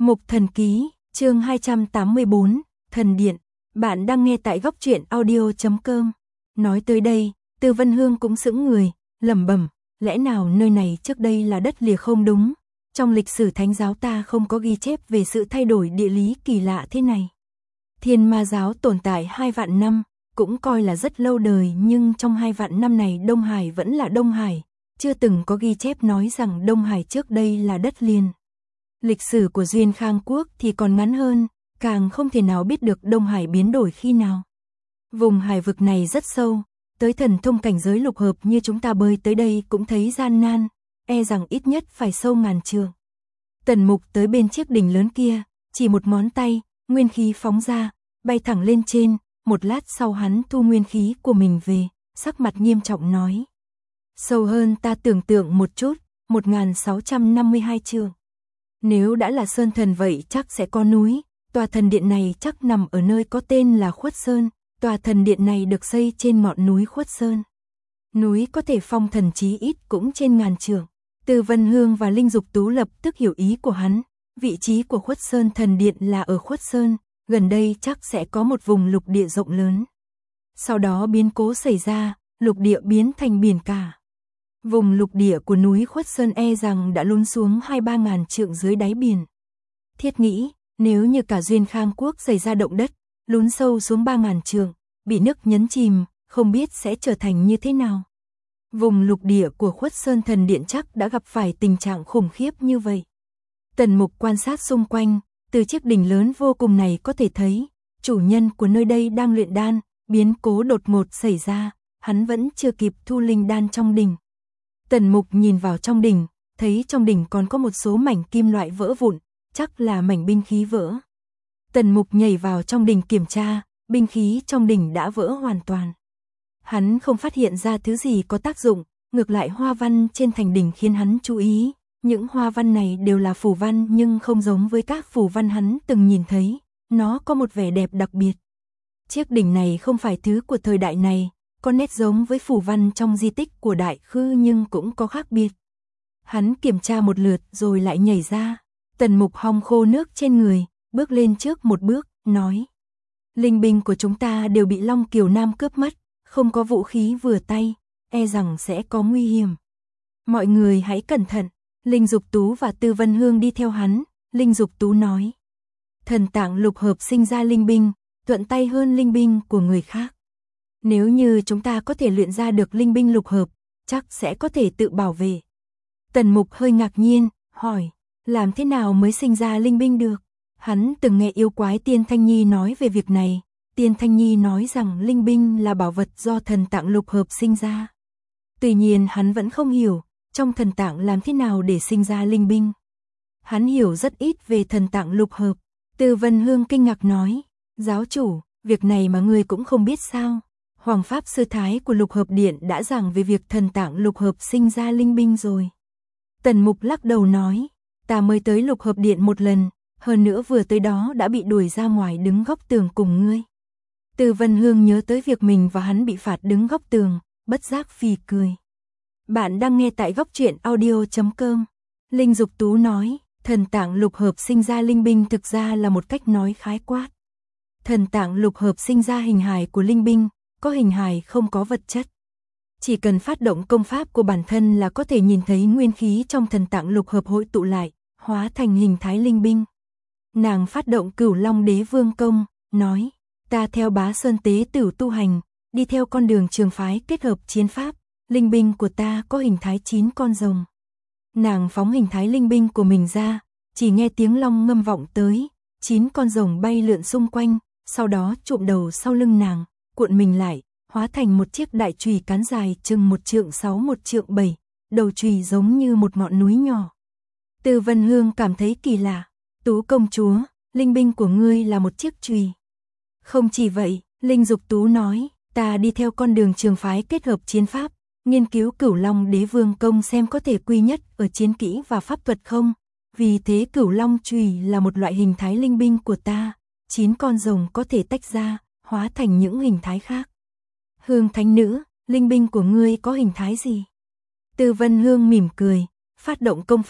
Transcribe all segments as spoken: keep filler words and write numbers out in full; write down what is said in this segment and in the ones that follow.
Mục Thần Ký, chương hai trăm tám mươi bốn, Thần Điện. Bạn đang nghe tại góc truyện audio chấm com. Nói tới đây, Từ Vân Hương cũng sững người, lẩm bẩm, lẽ nào nơi này trước đây là đất lìa không đúng? Trong lịch sử thánh giáo ta không có ghi chép về sự thay đổi địa lý kỳ lạ thế này. Thiên Ma giáo tồn tại hai vạn năm, cũng coi là rất lâu đời, nhưng trong hai vạn năm này Đông Hải vẫn là Đông Hải, chưa từng có ghi chép nói rằng Đông Hải trước đây là đất liền. Lịch sử của Duyên Khang Quốc thì còn ngắn hơn, càng không thể nào biết được Đông Hải biến đổi khi nào. Vùng hải vực này rất sâu, tới thần thông cảnh giới lục hợp như chúng ta bơi tới đây cũng thấy gian nan, e rằng ít nhất phải sâu ngàn trượng. Tần Mục tới bên chiếc đỉnh lớn kia, chỉ một ngón tay, nguyên khí phóng ra, bay thẳng lên trên, một lát sau hắn thu nguyên khí của mình về, sắc mặt nghiêm trọng nói. Sâu hơn ta tưởng tượng một chút, một nghìn sáu trăm năm mươi hai trượng. Nếu đã là sơn thần vậy chắc sẽ có núi, tòa thần điện này chắc nằm ở nơi có tên là Khuất Sơn, tòa thần điện này được xây trên ngọn núi Khuất Sơn. Núi có thể phong thần chí ít cũng trên ngàn trượng. Từ Vân Hương và Linh Dục Tú lập tức hiểu ý của hắn, vị trí của Khuất Sơn thần điện là ở Khuất Sơn, gần đây chắc sẽ có một vùng lục địa rộng lớn. Sau đó biến cố xảy ra, lục địa biến thành biển cả. Vùng lục địa của núi Khuất Sơn e rằng đã lún xuống hai ba ngàn trượng dưới đáy biển. Thiết nghĩ, nếu như cả Duyên Khang Quốc xảy ra động đất, lún sâu xuống ba ngàn trượng, bị nước nhấn chìm, không biết sẽ trở thành như thế nào. Vùng lục địa của Khuất Sơn thần điện chắc đã gặp phải tình trạng khủng khiếp như vậy. Tần Mục quan sát xung quanh, từ chiếc đỉnh lớn vô cùng này có thể thấy, chủ nhân của nơi đây đang luyện đan, biến cố đột ngột xảy ra, hắn vẫn chưa kịp thu linh đan trong đỉnh. Tần Mục nhìn vào trong đỉnh, thấy trong đỉnh còn có một số mảnh kim loại vỡ vụn, chắc là mảnh binh khí vỡ. Tần Mục nhảy vào trong đỉnh kiểm tra, binh khí trong đỉnh đã vỡ hoàn toàn. Hắn không phát hiện ra thứ gì có tác dụng, ngược lại hoa văn trên thành đỉnh khiến hắn chú ý. Những hoa văn này đều là phù văn nhưng không giống với các phù văn hắn từng nhìn thấy, nó có một vẻ đẹp đặc biệt. Chiếc đỉnh này không phải thứ của thời đại này, có nét giống với phù văn trong di tích của Đại Khư nhưng cũng có khác biệt. Hắn kiểm tra một lượt rồi lại nhảy ra. Tần Mục hong khô nước trên người, bước lên trước một bước, nói. Linh binh của chúng ta đều bị Long Kiều Nam cướp mất, không có vũ khí vừa tay, e rằng sẽ có nguy hiểm. Mọi người hãy cẩn thận. Linh Dục Tú và Từ Vân Hương đi theo hắn. Linh Dục Tú nói. Thần tạng lục hợp sinh ra linh binh, thuận tay hơn linh binh của người khác. Nếu như chúng ta có thể luyện ra được linh binh lục hợp, chắc sẽ có thể tự bảo vệ. Tần Mục hơi ngạc nhiên, hỏi, làm thế nào mới sinh ra linh binh được? Hắn từng nghe yêu quái Tiên Thanh Nhi nói về việc này. Tiên Thanh Nhi nói rằng linh binh là bảo vật do thần tạng lục hợp sinh ra. Tuy nhiên hắn vẫn không hiểu, trong thần tạng làm thế nào để sinh ra linh binh. Hắn hiểu rất ít về thần tạng lục hợp. Từ Vân Hương kinh ngạc nói, giáo chủ, việc này mà ngươi cũng không biết sao? Hoàng Pháp Sư Thái của lục hợp điện đã giảng về việc thần tạng lục hợp sinh ra linh binh rồi. Tần Mục lắc đầu nói, ta mới tới lục hợp điện một lần, hơn nữa vừa tới đó đã bị đuổi ra ngoài đứng góc tường cùng ngươi. Từ Vân Hương nhớ tới việc mình và hắn bị phạt đứng góc tường, bất giác phì cười. Bạn đang nghe tại góc truyện audio chấm com. Linh Dục Tú nói, thần tạng lục hợp sinh ra linh binh thực ra là một cách nói khái quát. Thần tạng lục hợp sinh ra hình hài của linh binh, có hình hài không có vật chất. Chỉ cần phát động công pháp của bản thân là có thể nhìn thấy nguyên khí trong thần tạng lục hợp hội tụ lại, hóa thành hình thái linh binh. Nàng phát động Cửu Long Đế Vương công, nói, ta theo Bá Sơn Tế Tử tu hành, đi theo con đường trường phái kết hợp chiến pháp. Linh binh của ta có hình thái chín con rồng. Nàng phóng hình thái linh binh của mình ra, chỉ nghe tiếng long ngâm vọng tới, chín con rồng bay lượn xung quanh, sau đó chụm đầu sau lưng nàng, cuộn mình lại, hóa thành một chiếc đại chùy cán dài chừng một trượng sáu một trượng bảy, đầu chùy giống như một ngọn núi nhỏ. Từ Vân Hương cảm thấy kỳ lạ, Tú công chúa, linh binh của ngươi là một chiếc chùy. Không chỉ vậy, Linh Dục Tú nói, ta đi theo con đường trường phái kết hợp chiến pháp. Nghiên cứu Cửu Long Đế Vương công xem có thể quy nhất ở chiến kỹ và pháp thuật không. Vì thế Cửu Long chùy là một loại hình thái linh binh của ta. Chín con rồng có thể tách ra, hóa thành những hình thái khác. Hương Thánh Nữ, linh binh của ngươi có hình thái gì? Từ Vân Hương mỉm cười, phát động công pháp,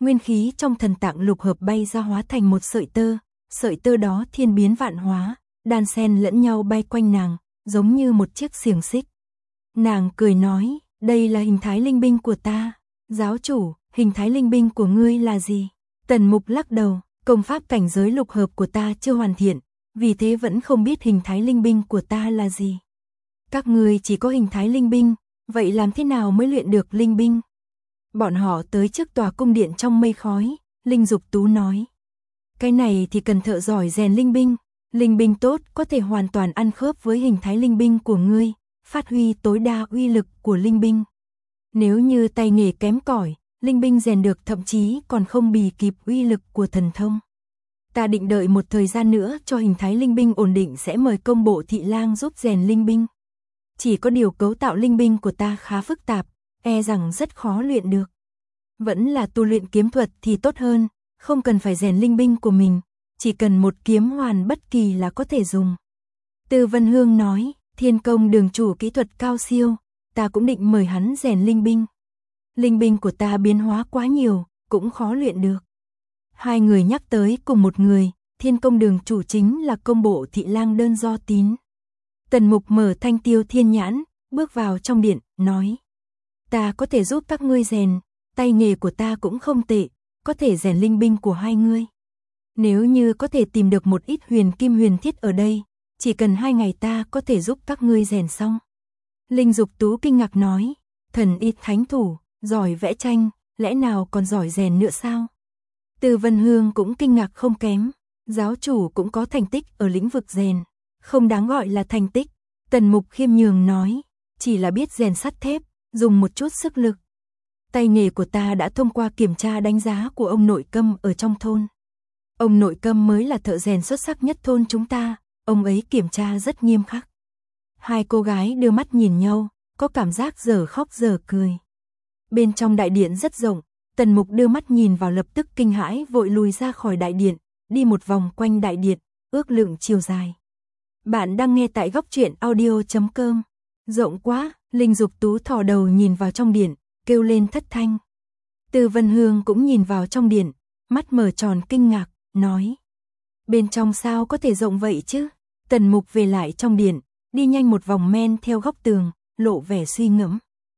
nguyên khí trong thần tạng lục hợp bay ra hóa thành một sợi tơ, sợi tơ đó thiên biến vạn hóa, đan xen lẫn nhau bay quanh nàng, giống như một chiếc xiềng xích. Nàng cười nói, đây là hình thái linh binh của ta. Giáo chủ, hình thái linh binh của ngươi là gì? Tần Mục lắc đầu, công pháp cảnh giới lục hợp của ta chưa hoàn thiện, vì thế vẫn không biết hình thái linh binh của ta là gì. Các ngươi chỉ có hình thái linh binh, vậy làm thế nào mới luyện được linh binh? Bọn họ tới trước tòa cung điện trong mây khói, Linh Dục Tú nói. Cái này thì cần thợ giỏi rèn linh binh, linh binh tốt có thể hoàn toàn ăn khớp với hình thái linh binh của ngươi, phát huy tối đa uy lực của linh binh. Nếu như tay nghề kém cỏi, linh binh rèn được thậm chí còn không bì kịp uy lực của thần thông. Ta định đợi một thời gian nữa cho hình thái linh binh ổn định sẽ mời công bộ thị lang giúp rèn linh binh. Chỉ có điều cấu tạo linh binh của ta khá phức tạp, e rằng rất khó luyện được. Vẫn là tu luyện kiếm thuật thì tốt hơn, không cần phải rèn linh binh của mình, chỉ cần một kiếm hoàn bất kỳ là có thể dùng. Từ Vân Hương nói, Thiên Công đường chủ kỹ thuật cao siêu, ta cũng định mời hắn rèn linh binh. Linh binh của ta biến hóa quá nhiều, cũng khó luyện được. Hai người nhắc tới cùng một người, Thiên Công đường chủ chính là công bộ thị lang Đơn Do Tín. Tần Mục mở thanh tiêu thiên nhãn, bước vào trong điện, nói. Ta có thể giúp các ngươi rèn, tay nghề của ta cũng không tệ, có thể rèn linh binh của hai ngươi. Nếu như có thể tìm được một ít huyền kim huyền thiết ở đây, chỉ cần hai ngày ta có thể giúp các ngươi rèn xong. Linh Dục Tú kinh ngạc nói, thần ít thánh thủ, giỏi vẽ tranh, lẽ nào còn giỏi rèn nữa sao? Từ Vân Hương cũng kinh ngạc không kém, giáo chủ cũng có thành tích ở lĩnh vực rèn, không đáng gọi là thành tích. Tần Mục khiêm nhường nói, chỉ là biết rèn sắt thép, dùng một chút sức lực. Tay nghề của ta đã thông qua kiểm tra đánh giá của ông nội Câm ở trong thôn. Ông nội Câm mới là thợ rèn xuất sắc nhất thôn chúng ta, ông ấy kiểm tra rất nghiêm khắc. Hai cô gái đưa mắt nhìn nhau, có cảm giác giờ khóc giờ cười. Bên trong đại điện rất rộng, Tần Mục đưa mắt nhìn vào lập tức kinh hãi vội lùi ra khỏi đại điện, đi một vòng quanh đại điện, ước lượng chiều dài. Bạn đang nghe tại góc truyện audio chấm com. Rộng quá, Linh Dục Tú thò đầu nhìn vào trong điện, kêu lên thất thanh. Từ Vân Hương cũng nhìn vào trong điện, mắt mở tròn kinh ngạc, nói. Bên trong sao có thể rộng vậy chứ? Tần Mục về lại trong điện, đi nhanh một vòng men theo góc tường, lộ vẻ suy ngẫm.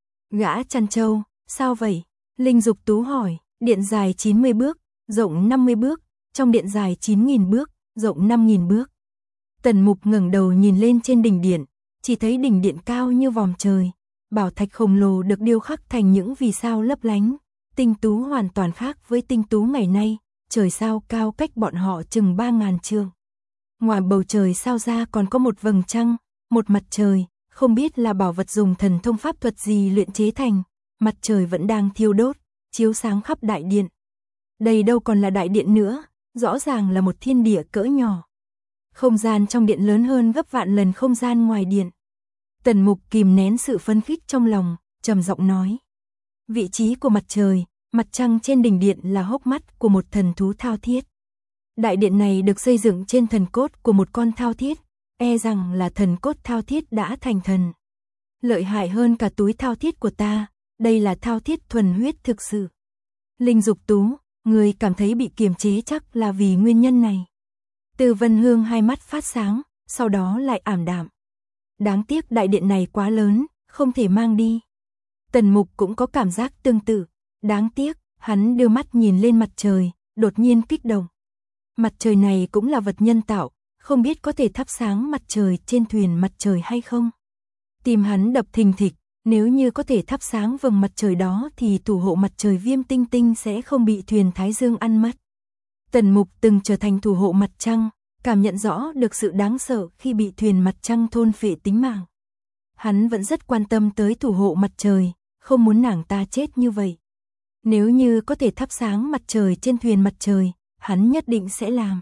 Gã chăn trâu, sao vậy? Linh Dục Tú hỏi, điện dài chín mươi bước, rộng năm mươi bước, trong điện dài chín nghìn bước, rộng năm nghìn bước. Tần Mục ngẩng đầu nhìn lên trên đỉnh điện, chỉ thấy đỉnh điện cao như vòm trời, bảo thạch khổng lồ được điêu khắc thành những vì sao lấp lánh, tinh tú hoàn toàn khác với tinh tú ngày nay, trời sao cao cách bọn họ chừng ba ngàn trượng. Ngoài bầu trời sao ra còn có một vầng trăng, một mặt trời, không biết là bảo vật dùng thần thông pháp thuật gì luyện chế thành, mặt trời vẫn đang thiêu đốt, chiếu sáng khắp đại điện. Đây đâu còn là đại điện nữa, rõ ràng là một thiên địa cỡ nhỏ. Không gian trong điện lớn hơn gấp vạn lần không gian ngoài điện. Tần Mục kìm nén sự phấn khích trong lòng, trầm giọng nói. Vị trí của mặt trời, mặt trăng trên đỉnh điện là hốc mắt của một thần thú thao thiết. Đại điện này được xây dựng trên thần cốt của một con thao thiết, e rằng là thần cốt thao thiết đã thành thần. Lợi hại hơn cả túi thao thiết của ta, đây là thao thiết thuần huyết thực sự. Linh Dục Tú, người cảm thấy bị kiềm chế chắc là vì nguyên nhân này. Từ Vân Hương hai mắt phát sáng, sau đó lại ảm đạm. Đáng tiếc đại điện này quá lớn, không thể mang đi. Tần Mục cũng có cảm giác tương tự. Đáng tiếc, hắn đưa mắt nhìn lên mặt trời, đột nhiên kích động. Mặt trời này cũng là vật nhân tạo, không biết có thể thắp sáng mặt trời trên thuyền mặt trời hay không. Tim hắn đập thình thịch, nếu như có thể thắp sáng vầng mặt trời đó thì thủ hộ mặt trời Viêm Tinh Tinh sẽ không bị thuyền Thái Dương ăn mất. Tần Mục từng trở thành thủ hộ mặt trăng, cảm nhận rõ được sự đáng sợ khi bị thuyền mặt trăng thôn phệ tính mạng. Hắn vẫn rất quan tâm tới thủ hộ mặt trời, không muốn nàng ta chết như vậy. Nếu như có thể thắp sáng mặt trời trên thuyền mặt trời, hắn nhất định sẽ làm.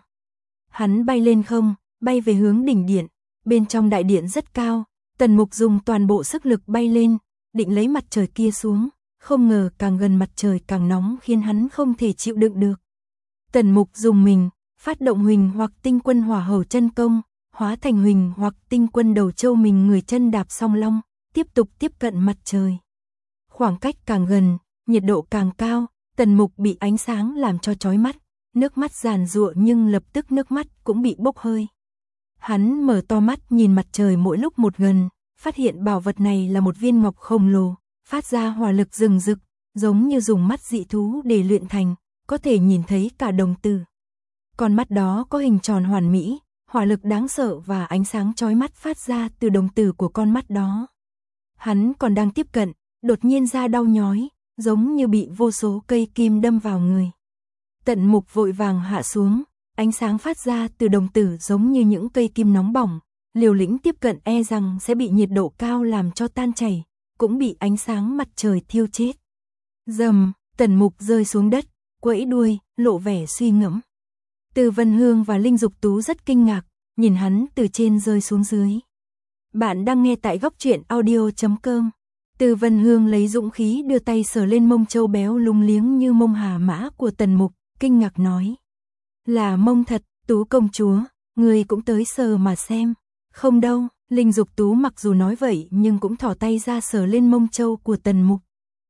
Hắn bay lên không, bay về hướng đỉnh điện, bên trong đại điện rất cao, Tần Mục dùng toàn bộ sức lực bay lên, định lấy mặt trời kia xuống, không ngờ càng gần mặt trời càng nóng khiến hắn không thể chịu đựng được. Tần Mục dùng mình, phát động Huỳnh hoặc Tinh Quân Hỏa Hầu chân công, hóa thành Huỳnh hoặc Tinh Quân Đầu Châu mình người chân đạp song long, tiếp tục tiếp cận mặt trời. Khoảng cách càng gần, nhiệt độ càng cao, Tần Mục bị ánh sáng làm cho chói mắt, nước mắt giàn giụa nhưng lập tức nước mắt cũng bị bốc hơi. Hắn mở to mắt nhìn mặt trời mỗi lúc một gần, phát hiện bảo vật này là một viên ngọc khổng lồ, phát ra hỏa lực rừng rực, giống như dùng mắt dị thú để luyện thành, có thể nhìn thấy cả đồng tử. Con mắt đó có hình tròn hoàn mỹ, hỏa lực đáng sợ và ánh sáng chói mắt phát ra từ đồng tử của con mắt đó. Hắn còn đang tiếp cận, đột nhiên da đau nhói, giống như bị vô số cây kim đâm vào người. Tần Mục vội vàng hạ xuống, ánh sáng phát ra từ đồng tử giống như những cây kim nóng bỏng, liều lĩnh tiếp cận e rằng sẽ bị nhiệt độ cao làm cho tan chảy, cũng bị ánh sáng mặt trời thiêu chết. Rầm, Tần Mục rơi xuống đất, quẫy đuôi, lộ vẻ suy ngẫm. Từ Vân Hương và Linh Dục Tú rất kinh ngạc, nhìn hắn từ trên rơi xuống dưới. Bạn đang nghe tại góc truyện audio chấm com. Từ Vân Hương lấy dũng khí đưa tay sờ lên mông trâu béo lung liếng như mông hà mã của Tần Mục, kinh ngạc nói. Là mông thật, Tú công chúa, người cũng tới sờ mà xem. Không đâu, Linh Dục Tú mặc dù nói vậy nhưng cũng thỏ tay ra sờ lên mông trâu của Tần Mục.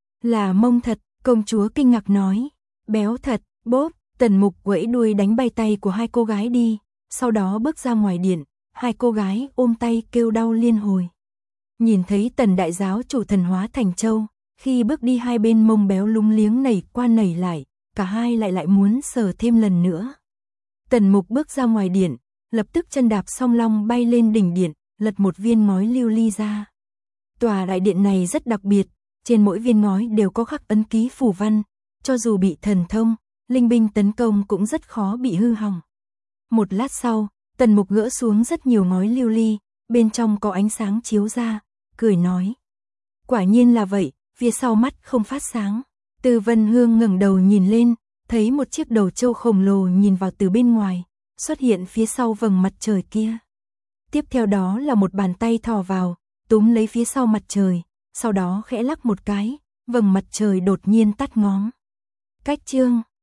Là mông thật, công chúa kinh ngạc nói. Béo thật, bốp, Tần Mục quẫy đuôi đánh bay tay của hai cô gái đi, sau đó bước ra ngoài điện, hai cô gái ôm tay kêu đau liên hồi. Nhìn thấy Tần đại giáo chủ thần hóa thành trâu, khi bước đi hai bên mông béo lung liếng nảy qua nảy lại, cả hai lại lại muốn sờ thêm lần nữa. Tần Mục bước ra ngoài điện, lập tức chân đạp song long bay lên đỉnh điện, lật một viên ngói lưu ly ra. Tòa đại điện này rất đặc biệt, trên mỗi viên ngói đều có khắc ấn ký phù văn, cho dù bị thần thông, linh binh tấn công cũng rất khó bị hư hỏng. Một lát sau, Tần Mục gỡ xuống rất nhiều ngói lưu ly, bên trong có ánh sáng chiếu ra, cười nói. Quả nhiên là vậy, phía sau mắt không phát sáng. Từ Vân Hương ngẩng đầu nhìn lên, thấy một chiếc đầu trâu khổng lồ nhìn vào từ bên ngoài, xuất hiện phía sau vầng mặt trời kia. Tiếp theo đó là một bàn tay thò vào, túm lấy phía sau mặt trời, sau đó khẽ lắc một cái, vầng mặt trời đột nhiên tắt ngóm. Cách chương